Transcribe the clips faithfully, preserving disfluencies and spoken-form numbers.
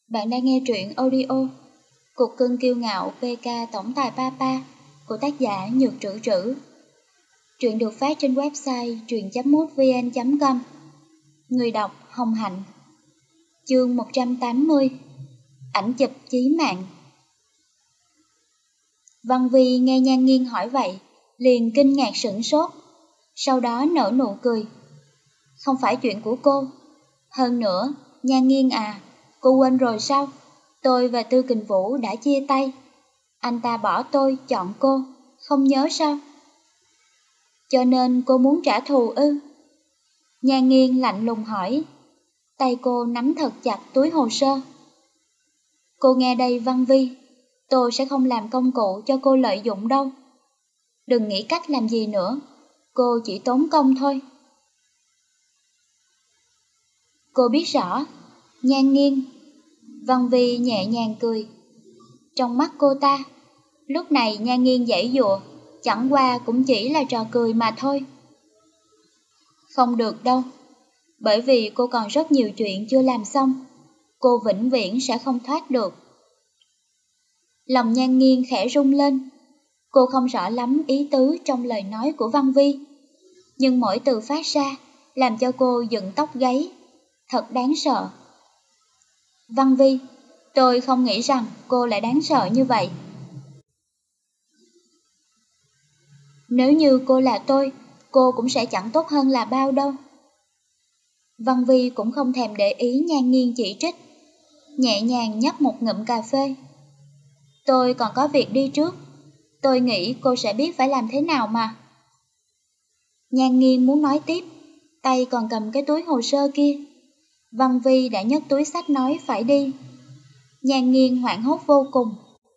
Bạn đang nghe truyện audio Cục cưng kiêu ngạo pê ca tổng tài Papa của tác giả Nhược Trữ Trữ. Truyện được phát trên website truyện chấm mútvn chấm com. Người đọc Hồng Hạnh. Chương một trăm tám mươi. Ảnh chụp chí mạng. Văn Vi nghe Nhan Nghiên hỏi vậy, liền kinh ngạc sửng sốt, sau đó nở nụ cười. Không phải chuyện của cô. Hơn nữa, Nhan Nghiên à, cô quên rồi sao? Tôi và Tư Kình Vũ đã chia tay. Anh ta bỏ tôi, chọn cô, không nhớ sao? Cho nên cô muốn trả thù ư? Nhan Nghiên lạnh lùng hỏi. Tay cô nắm thật chặt túi hồ sơ. Cô nghe đây Văn Vi, tôi sẽ không làm công cụ cho cô lợi dụng đâu. Đừng nghĩ cách làm gì nữa, cô chỉ tốn công thôi. Cô biết rõ. Nhan Nghiên. Văn Vi nhẹ nhàng cười. Trong mắt cô ta, lúc này Nhan Nghiên giãy giụa, chẳng qua cũng chỉ là trò cười mà thôi. Không được đâu, bởi vì cô còn rất nhiều chuyện chưa làm xong, cô vĩnh viễn sẽ không thoát được. Lòng Nhan Nghiên khẽ rung lên, cô không rõ lắm ý tứ trong lời nói của Văn Vi, nhưng mỗi từ phát ra làm cho cô dựng tóc gáy, thật đáng sợ. Văn Vi, tôi không nghĩ rằng cô lại đáng sợ như vậy. Nếu như cô là tôi, cô cũng sẽ chẳng tốt hơn là bao đâu. Văn Vi cũng không thèm để ý Nhan Nghiên chỉ trích, nhẹ nhàng nhấp một ngụm cà phê. Tôi còn có việc đi trước, tôi nghĩ cô sẽ biết phải làm thế nào mà. Nhan Nghiên muốn nói tiếp, tay còn cầm cái túi hồ sơ kia. Văn Vi đã nhấc túi xách nói phải đi. Nhan Nghiên hoảng hốt vô cùng.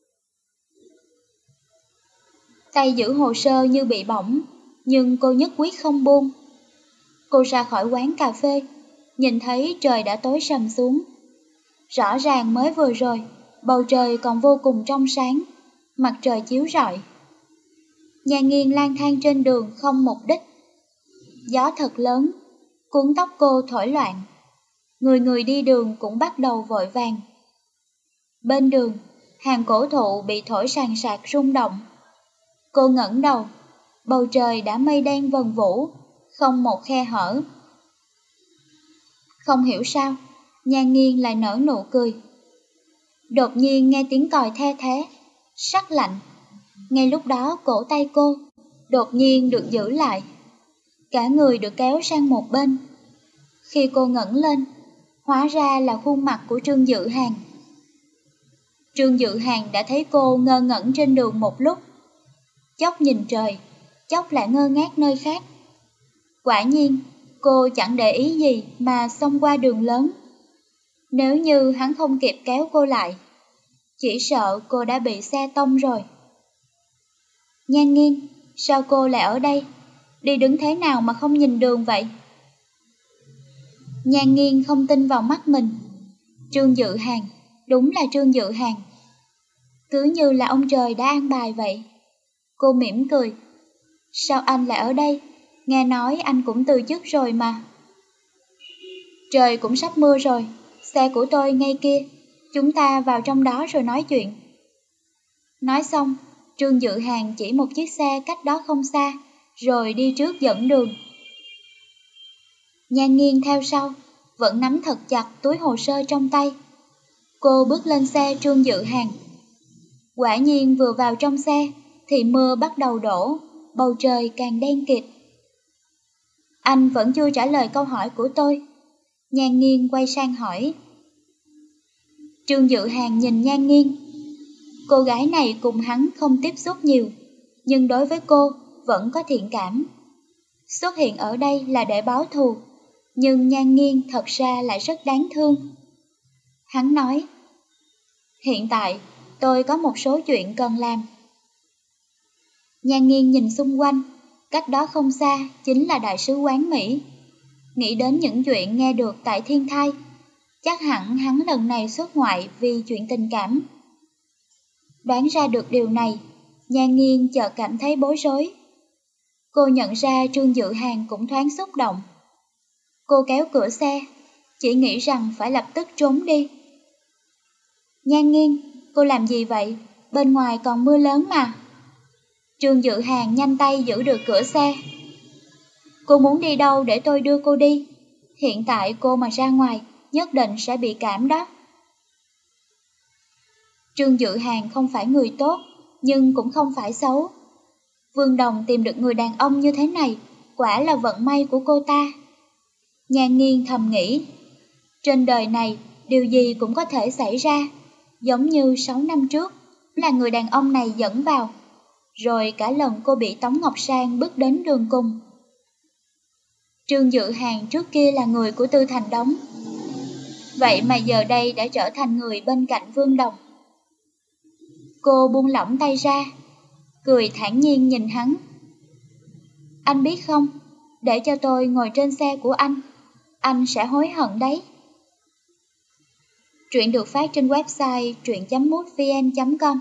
Tay giữ hồ sơ như bị bỏng, nhưng cô nhất quyết không buông. Cô ra khỏi quán cà phê, nhìn thấy trời đã tối sầm xuống. Rõ ràng mới vừa rồi, bầu trời còn vô cùng trong sáng, mặt trời chiếu rọi. Nhan Nghiên lang thang trên đường không mục đích. Gió thật lớn, cuốn tóc cô thổi loạn. Người người đi đường cũng bắt đầu vội vàng. Bên đường, hàng cổ thụ bị thổi sàn sạc rung động. Cô ngẩng đầu, bầu trời đã mây đen vần vũ, không một khe hở. Không hiểu sao, Nhan Nghiên lại nở nụ cười. Đột nhiên nghe tiếng còi the thé, sắc lạnh. Ngay lúc đó cổ tay cô đột nhiên được giữ lại. Cả người được kéo sang một bên. Khi cô ngẩng lên, hóa ra là khuôn mặt của Trương Dự Hàn. Trương Dự Hàn đã thấy cô ngơ ngẩn trên đường một lúc. Chốc nhìn trời, chốc lại ngơ ngác nơi khác. Quả nhiên, cô chẳng để ý gì mà xông qua đường lớn. Nếu như hắn không kịp kéo cô lại, chỉ sợ cô đã bị xe tông rồi. Nhan Nghiên, sao cô lại ở đây? Đi đứng thế nào mà không nhìn đường vậy? Nhan Nghiên không tin vào mắt mình. Trương Dự Hàn, đúng là Trương Dự Hàn. Cứ như là ông trời đã an bài vậy. Cô mỉm cười. Sao anh lại ở đây? Nghe nói anh cũng từ chức rồi mà. Trời cũng sắp mưa rồi, xe của tôi ngay kia, chúng ta vào trong đó rồi nói chuyện. Nói xong, Trương Dự Hàn chỉ một chiếc xe cách đó không xa, rồi đi trước dẫn đường. Nhan Nghiên theo sau, vẫn nắm thật chặt túi hồ sơ trong tay. Cô bước lên xe Trương Dự Hàn. Quả nhiên vừa vào trong xe, thì mưa bắt đầu đổ, bầu trời càng đen kịt. Anh vẫn chưa trả lời câu hỏi của tôi. Nhan Nghiên quay sang hỏi. Trương Dự Hàn nhìn Nhan Nghiên. Cô gái này cùng hắn không tiếp xúc nhiều, nhưng đối với cô vẫn có thiện cảm. Xuất hiện ở đây là để báo thù, nhưng Nhan Nghiên thật ra lại rất đáng thương. Hắn nói, hiện tại tôi có một số chuyện cần làm. Nhan Nghiên nhìn xung quanh, cách đó không xa chính là đại sứ quán Mỹ. Nghĩ đến những chuyện nghe được tại Thiên Thai, chắc hẳn hắn lần này xuất ngoại vì chuyện tình cảm. Đoán ra được điều này, Nhan Nghiên chợt cảm thấy bối rối. Cô nhận ra Trương Dự Hàn cũng thoáng xúc động. Cô kéo cửa xe, chỉ nghĩ rằng phải lập tức trốn đi. Nhan Nghiên, cô làm gì vậy? Bên ngoài còn mưa lớn mà. Trương Dự Hàn nhanh tay giữ được cửa xe. Cô muốn đi đâu để tôi đưa cô đi? Hiện tại cô mà ra ngoài, nhất định sẽ bị cảm đó. Trương Dự Hàn không phải người tốt, nhưng cũng không phải xấu. Vương Đồng tìm được người đàn ông như thế này, quả là vận may của cô ta. Nhan Nghiên thầm nghĩ, trên đời này điều gì cũng có thể xảy ra, giống như sáu năm trước là người đàn ông này dẫn vào, rồi cả lần cô bị Tống Ngọc Sang bước đến đường cùng. Trương Dự Hàn trước kia là người của Tư Thành Đống, vậy mà giờ đây đã trở thành người bên cạnh Vương Đồng. Cô buông lỏng tay ra, cười thản nhiên nhìn hắn. Anh biết không, để cho tôi ngồi trên xe của anh, anh sẽ hối hận đấy. Truyện được phát trên website truyện chấm mútvn chấm com.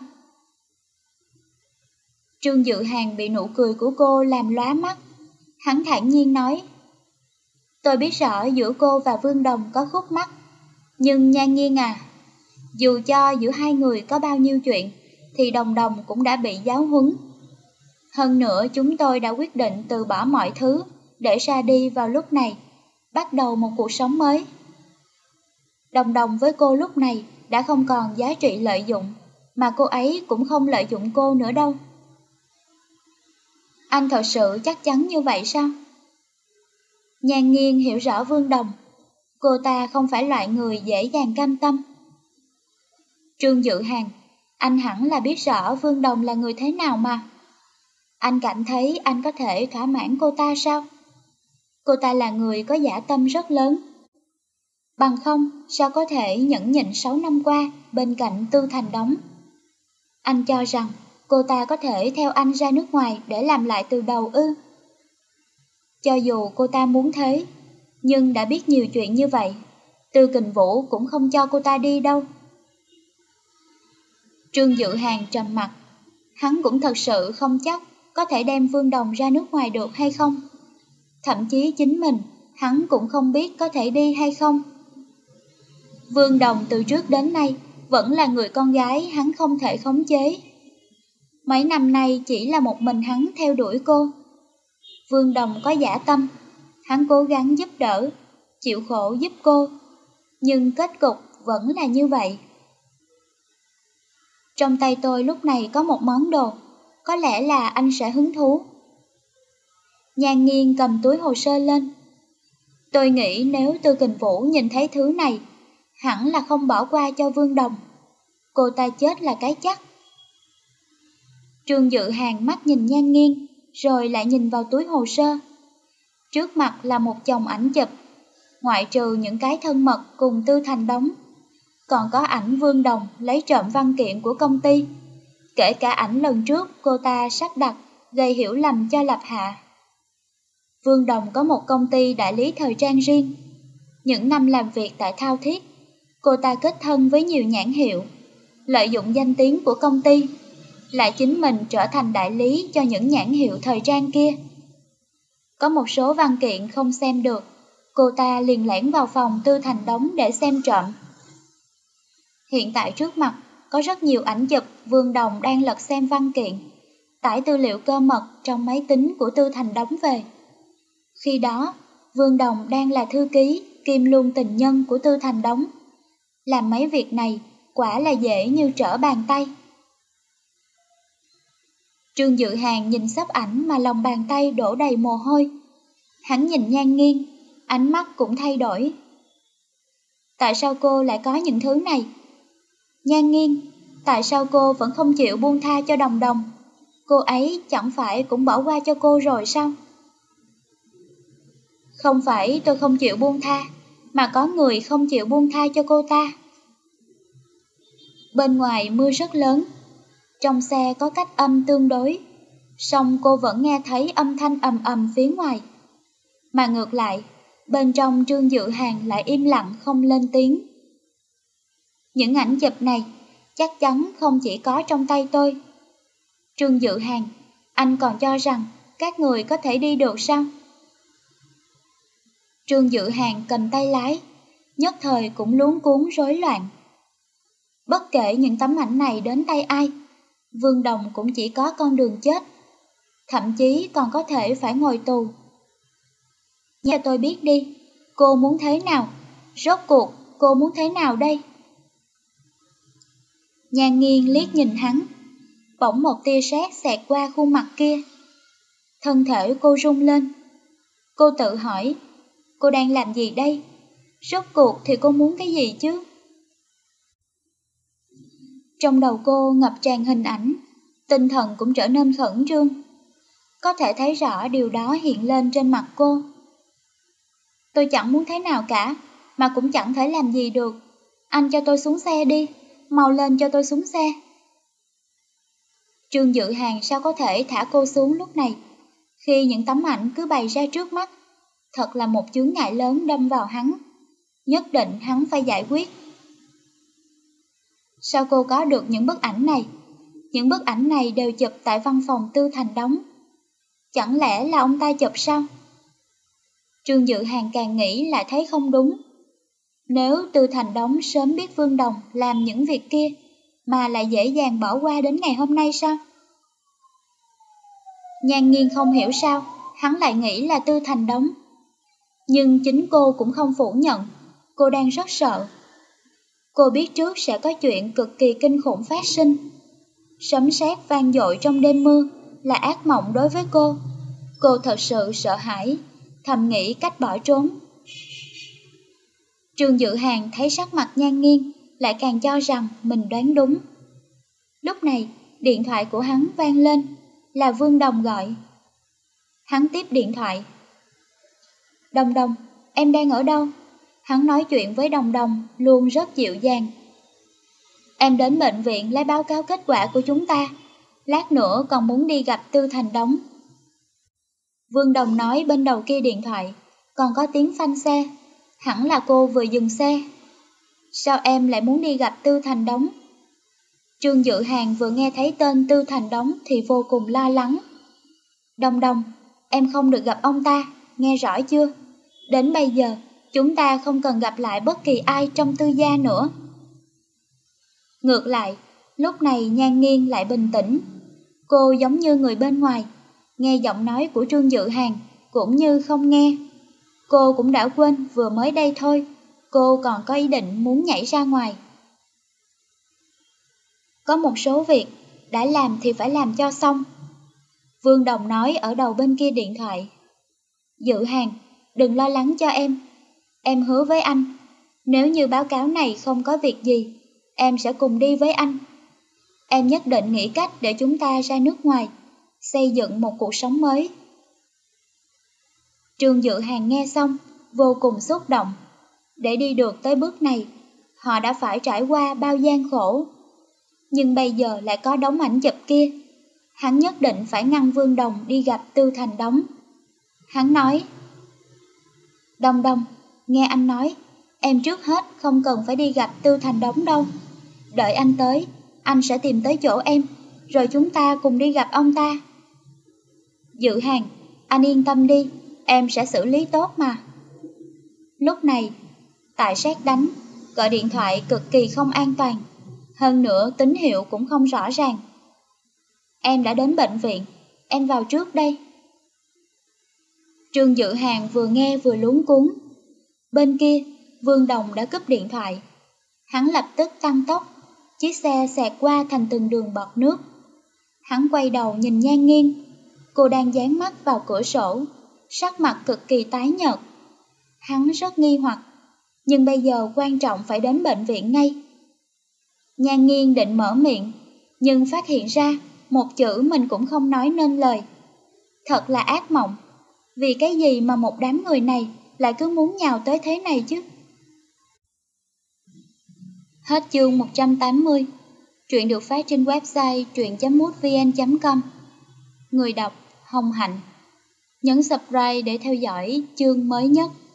Trương Dự Hàn bị nụ cười của cô làm lóa mắt. Hắn thản nhiên nói, tôi biết rõ giữa cô và Vương Đồng có khúc mắc, nhưng Nhan Nghiên à, dù cho giữa hai người có bao nhiêu chuyện, thì Đồng Đồng cũng đã bị giáo huấn. Hơn nữa chúng tôi đã quyết định từ bỏ mọi thứ để ra đi vào lúc này, bắt đầu một cuộc sống mới. Đồng Đồng với cô lúc này đã không còn giá trị lợi dụng, mà cô ấy cũng không lợi dụng cô nữa đâu. Anh thật sự chắc chắn như vậy sao? Nhan Nghiên hiểu rõ Vương Đồng, cô ta không phải loại người dễ dàng cam tâm. Trương Dự Hàn, anh hẳn là biết rõ Vương Đồng là người thế nào mà. Anh cảm thấy anh có thể thỏa mãn cô ta sao? Cô ta là người có dã tâm rất lớn. Bằng không, sao có thể nhẫn nhịn sáu năm qua bên cạnh Tư Thành Đống? Anh cho rằng cô ta có thể theo anh ra nước ngoài để làm lại từ đầu ư? Cho dù cô ta muốn thế, nhưng đã biết nhiều chuyện như vậy, Tư Kình Vũ cũng không cho cô ta đi đâu. Trương Dự Hàn trầm mặt, hắn cũng thật sự không chắc có thể đem Vương Đồng ra nước ngoài được hay không. Thậm chí chính mình, hắn cũng không biết có thể đi hay không. Vương Đồng từ trước đến nay vẫn là người con gái hắn không thể khống chế. Mấy năm nay chỉ là một mình hắn theo đuổi cô. Vương Đồng có dã tâm, hắn cố gắng giúp đỡ, chịu khổ giúp cô, nhưng kết cục vẫn là như vậy. Trong tay tôi lúc này có một món đồ, có lẽ là anh sẽ hứng thú. Nhan Nghiên cầm túi hồ sơ lên. Tôi nghĩ nếu Tư Kình Vũ nhìn thấy thứ này, hẳn là không bỏ qua cho Vương Đồng. Cô ta chết là cái chắc. Trương Dự Hàn mắt nhìn Nhan Nghiên, rồi lại nhìn vào túi hồ sơ. Trước mặt là một chồng ảnh chụp, ngoại trừ những cái thân mật cùng Tư Thành Đống, còn có ảnh Vương Đồng lấy trộm văn kiện của công ty, kể cả ảnh lần trước cô ta sắp đặt gây hiểu lầm cho Lập Hạ. Vương Đồng có một công ty đại lý thời trang riêng. Những năm làm việc tại Thao Thiết, cô ta kết thân với nhiều nhãn hiệu, lợi dụng danh tiếng của công ty, lại chính mình trở thành đại lý cho những nhãn hiệu thời trang kia. Có một số văn kiện không xem được, cô ta liền lẻn vào phòng Tư Thành Đống để xem trộm. Hiện tại trước mặt có rất nhiều ảnh chụp Vương Đồng đang lật xem văn kiện, tải tư liệu cơ mật trong máy tính của Tư Thành Đống về. Khi đó, Vương Đồng đang là thư ký kiêm luôn tình nhân của Tư Thành Đống. Làm mấy việc này quả là dễ như trở bàn tay. Trương Dự Hàn nhìn sắp ảnh mà lòng bàn tay đổ đầy mồ hôi. Hắn nhìn Nhan Nghiên, ánh mắt cũng thay đổi. Tại sao cô lại có những thứ này? Nhan Nghiên, tại sao cô vẫn không chịu buông tha cho Đồng Đồng? Cô ấy chẳng phải cũng bỏ qua cho cô rồi sao? Không phải tôi không chịu buông tha, mà có người không chịu buông tha cho cô ta. Bên ngoài mưa rất lớn, trong xe có cách âm tương đối, song cô vẫn nghe thấy âm thanh ầm ầm phía ngoài. Mà ngược lại, bên trong Trương Dự Hàn lại im lặng không lên tiếng. Những ảnh chụp này chắc chắn không chỉ có trong tay tôi. Trương Dự Hàn, anh còn cho rằng các người có thể đi được sao? Trương Dự Hàn cầm tay lái, nhất thời cũng luống cuống rối loạn. Bất kể những tấm ảnh này đến tay ai, Vương Đồng cũng chỉ có con đường chết, thậm chí còn có thể phải ngồi tù. Cho tôi biết đi, cô muốn thế nào? Rốt cuộc, cô muốn thế nào đây? Nhan Nghiên liếc nhìn hắn, bỗng một tia sét xẹt qua khuôn mặt kia. Thân thể cô rung lên. Cô tự hỏi, cô đang làm gì đây? Rốt cuộc thì cô muốn cái gì chứ? Trong đầu cô ngập tràn hình ảnh, tinh thần cũng trở nên khẩn trương. Có thể thấy rõ điều đó hiện lên trên mặt cô. Tôi chẳng muốn thế nào cả, mà cũng chẳng thể làm gì được. Anh cho tôi xuống xe đi, mau lên cho tôi xuống xe. Trương Dự Hàn sao có thể thả cô xuống lúc này, khi những tấm ảnh cứ bày ra trước mắt. Thật là một chướng ngại lớn đâm vào hắn. Nhất định hắn phải giải quyết. Sao cô có được những bức ảnh này? Những bức ảnh này đều chụp tại văn phòng Tư Thành Đống. Chẳng lẽ là ông ta chụp sao? Trương Dự Hàn càng nghĩ lại thấy không đúng. Nếu Tư Thành Đống sớm biết Vương Đồng làm những việc kia, mà lại dễ dàng bỏ qua đến ngày hôm nay sao? Nhan Nghiên không hiểu sao, hắn lại nghĩ là Tư Thành Đống. Nhưng chính cô cũng không phủ nhận, cô đang rất sợ. Cô biết trước sẽ có chuyện cực kỳ kinh khủng phát sinh. Sấm sét vang dội trong đêm mưa là ác mộng đối với cô. Cô thật sự sợ hãi, thầm nghĩ cách bỏ trốn. Trương Dự Hàn thấy sắc mặt Nhan Nghiên, lại càng cho rằng mình đoán đúng. Lúc này, điện thoại của hắn vang lên, là Vương Đồng gọi. Hắn tiếp điện thoại. Đồng Đồng, em đang ở đâu? Hắn nói chuyện với Đồng Đồng luôn rất dịu dàng. Em đến bệnh viện lấy báo cáo kết quả của chúng ta, lát nữa còn muốn đi gặp Tư Thành Đống. Vương Đồng nói bên đầu kia điện thoại, còn có tiếng phanh xe, hẳn là cô vừa dừng xe. Sao em lại muốn đi gặp Tư Thành Đống? Trương Dự Hàn vừa nghe thấy tên Tư Thành Đống thì vô cùng lo lắng. Đồng Đồng, em không được gặp ông ta, nghe rõ chưa? Đến bây giờ, chúng ta không cần gặp lại bất kỳ ai trong Tư gia nữa. Ngược lại, lúc này Nhan Nghiên lại bình tĩnh. Cô giống như người bên ngoài, nghe giọng nói của Trương Dự Hàn cũng như không nghe. Cô cũng đã quên vừa mới đây thôi, cô còn có ý định muốn nhảy ra ngoài. Có một số việc, đã làm thì phải làm cho xong. Vương Đồng nói ở đầu bên kia điện thoại. Dự Hàn, đừng lo lắng cho em. Em hứa với anh, nếu như báo cáo này không có việc gì, em sẽ cùng đi với anh. Em nhất định nghĩ cách để chúng ta ra nước ngoài, xây dựng một cuộc sống mới. Trương Dự Hàn nghe xong, vô cùng xúc động. Để đi được tới bước này, họ đã phải trải qua bao gian khổ. Nhưng bây giờ lại có đống ảnh chụp kia. Hắn nhất định phải ngăn Vương Đồng đi gặp Tư Thành Đống. Hắn nói, Đồng Đồng, nghe anh nói, em trước hết không cần phải đi gặp Tư Thành Đống đâu. Đợi anh tới, anh sẽ tìm tới chỗ em, rồi chúng ta cùng đi gặp ông ta. Dự Hàn, anh yên tâm đi, em sẽ xử lý tốt mà. Lúc này, tại sét đánh, gọi điện thoại cực kỳ không an toàn. Hơn nữa tín hiệu cũng không rõ ràng. Em đã đến bệnh viện, em vào trước đây. Trương Dự Hàn vừa nghe vừa luống cuống. Bên kia, Vương Đồng đã cúp điện thoại. Hắn lập tức tăng tốc, chiếc xe xẹt qua thành từng đường bọt nước. Hắn quay đầu nhìn Nhan Nghiên. Cô đang dán mắt vào cửa sổ, sắc mặt cực kỳ tái nhợt. Hắn rất nghi hoặc, nhưng bây giờ quan trọng phải đến bệnh viện ngay. Nhan Nghiên định mở miệng, nhưng phát hiện ra một chữ mình cũng không nói nên lời. Thật là ác mộng, vì cái gì mà một đám người này lại cứ muốn nhào tới thế này chứ? Hết chương một trăm tám mươi. Truyện được phát trên website truyện chấm mútvn chấm com. Người đọc Hồng Hạnh. Nhấn subscribe để theo dõi chương mới nhất.